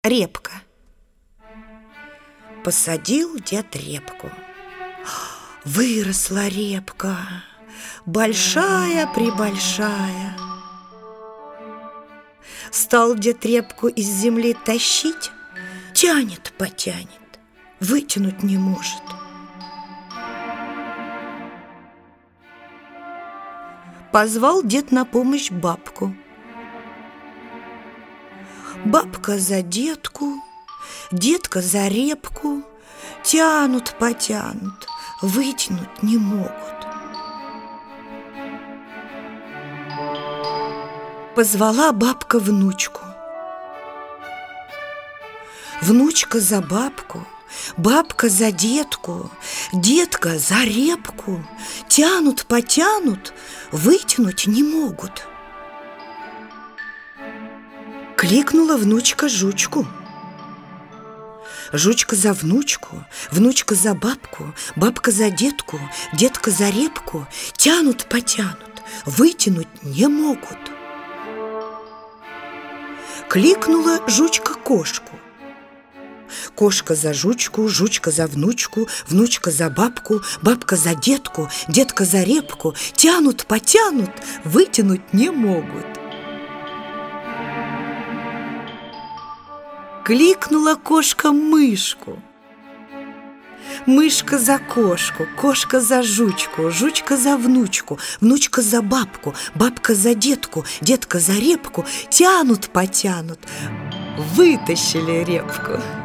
Репка. Посадил дед репку. Выросла репка, большая-пребольшая. Стал дед репку из земли тащить, тянет-потянет, вытянуть не может. Позвал дед на помощь бабку. Бабка за детку, детка за репку, тянут-потянут, вытянуть не могут. Позвала бабка внучку. Внучка за бабку, бабка за детку, детка за репку, тянут-потянут, вытянуть не могут. Кликнула внучка жучку. Жучка за внучку, внучка за бабку, бабка за детку, детка за репку, тянут-потянут, вытянуть не могут. Кликнула жучка кошку. Кошка за жучку, жучка за внучку, внучка за бабку, бабка за детку, детка за репку, тянут-потянут, вытянуть не могут. Кликнула кошка мышку. Мышка за кошку, кошка за жучку, жучка за внучку, внучка за бабку, бабка за детку, детка за репку, тянут-потянут, вытащили репку.